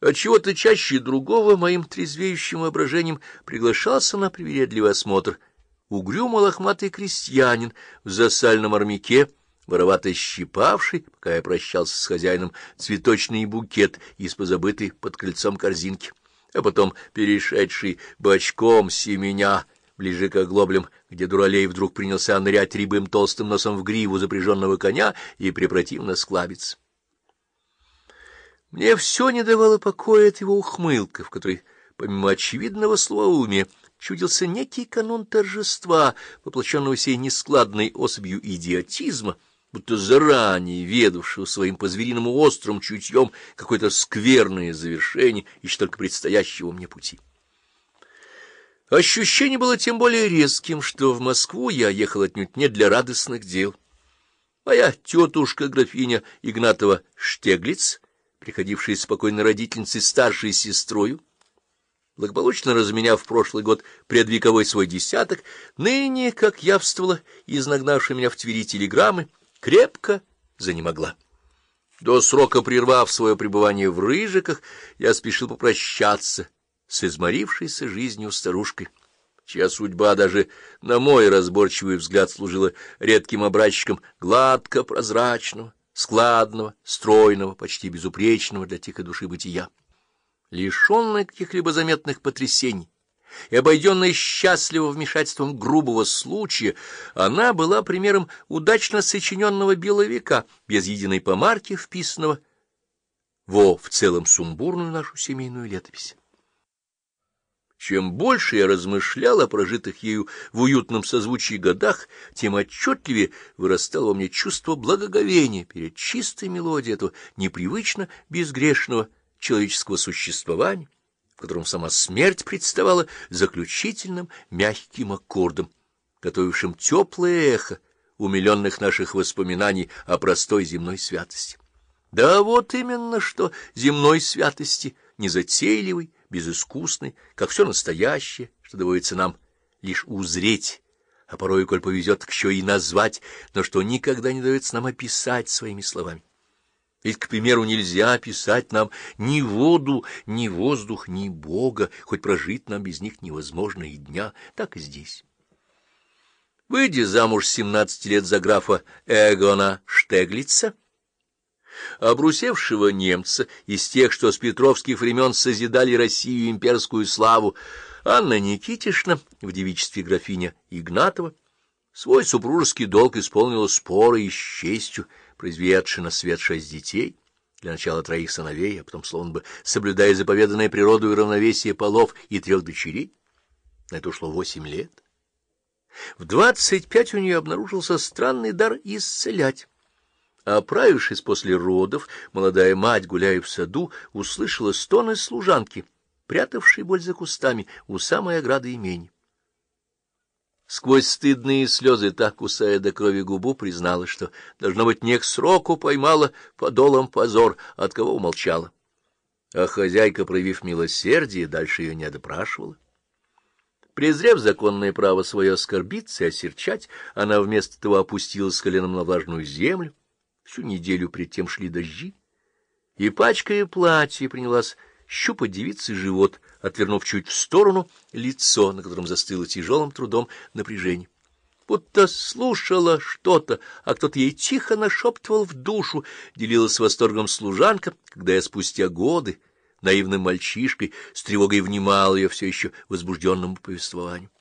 Отчего-то чаще другого моим трезвеющим воображением приглашался на привередливый осмотр угрюмо-лохматый крестьянин в засальном армяке, воровато щипавший, пока я прощался с хозяином, цветочный букет из позабытой под крыльцом корзинки, а потом перешедший бочком семеня ближе к оглоблям, где дуралей вдруг принялся нырять рябым толстым носом в гриву запряженного коня и препротивно склабиться. Мне все не давало покоя от его ухмылка, в которой, помимо очевидного слоуумия, чудился некий канон торжества, воплощенного сей нескладной особью идиотизма, будто заранее ведавшего своим по-звериному острым чутьем какое-то скверное завершение еще только предстоящего мне пути. Ощущение было тем более резким, что в Москву я ехал отнюдь не для радостных дел. Моя тетушка, графиня Игнатова Штеглиц, приходившая спокойно родительницей старшей сестрою, благополучно разменяв в прошлый год предвековой свой десяток, ныне, как явствовала из нагнавшей меня в Твери телеграммы, крепко занемогла. До срока прервав свое пребывание в Рыжиках, я спешил попрощаться с изморившейся жизнью старушкой, чья судьба даже на мой разборчивый взгляд служила редким образчиком гладко прозрачного, складного, стройного, почти безупречного для тихой души бытия. Лишенная каких-либо заметных потрясений и обойденная счастливо вмешательством грубого случая, она была примером удачно сочиненного беловика, без единой помарки, вписанного в целом сумбурную нашу семейную летопись. Чем больше я размышлял о прожитых ею в уютном созвучии годах, тем отчетливее вырастало во мне чувство благоговения перед чистой мелодией этого непривычно безгрешного человеческого существования, в котором сама смерть представала заключительным мягким аккордом, готовившим теплое эхо умиленных наших воспоминаний о простой земной святости. Да вот именно что земной святости, незатейливой, безыскусной, как все настоящее, что доводится нам лишь узреть, а порой, коль повезет, еще и назвать, но что никогда не дается нам описать своими словами. Ведь, к примеру, нельзя описать нам ни воду, ни воздух, ни Бога, хоть прожить нам без них невозможно и дня, так и здесь. Выйдя замуж 17 лет за графа Эгона Штеглица, обрусевшего немца, из тех, что с петровских времен созидали Россию имперскую славу, Анна Никитишна, в девичестве графиня Игнатова, свой супружеский долг исполнила споро и с честью, произведши на свет 6 детей, для начала 3 сыновей, а потом, словно бы, соблюдая заповеданное природой равновесие полов, и 3 дочерей. На это ушло 8 лет. В 25 у нее обнаружился странный дар исцелять. Оправившись после родов, молодая мать, гуляя в саду, услышала стоны служанки, прятавшей боль за кустами у самой ограды имения. Сквозь стыдные слезы, так кусая до крови губу, призналась, что, должно быть, не к сроку поймала подолом позор, от кого умолчала. А хозяйка, проявив милосердие, дальше ее не допрашивала. Презрев законное право свое оскорбиться и осерчать, она вместо того опустилась с коленом на влажную землю. Всю неделю пред тем шли дожди, и, пачкая платье, принялась щупать девице живот, отвернув чуть в сторону лицо, на котором застыло тяжелым трудом напряжение. Будто слушала что-то, а кто-то ей тихо нашептывал в душу, делилась восторгом служанка, когда я спустя годы наивным мальчишкой с тревогой внимал ее все еще возбужденному повествованию.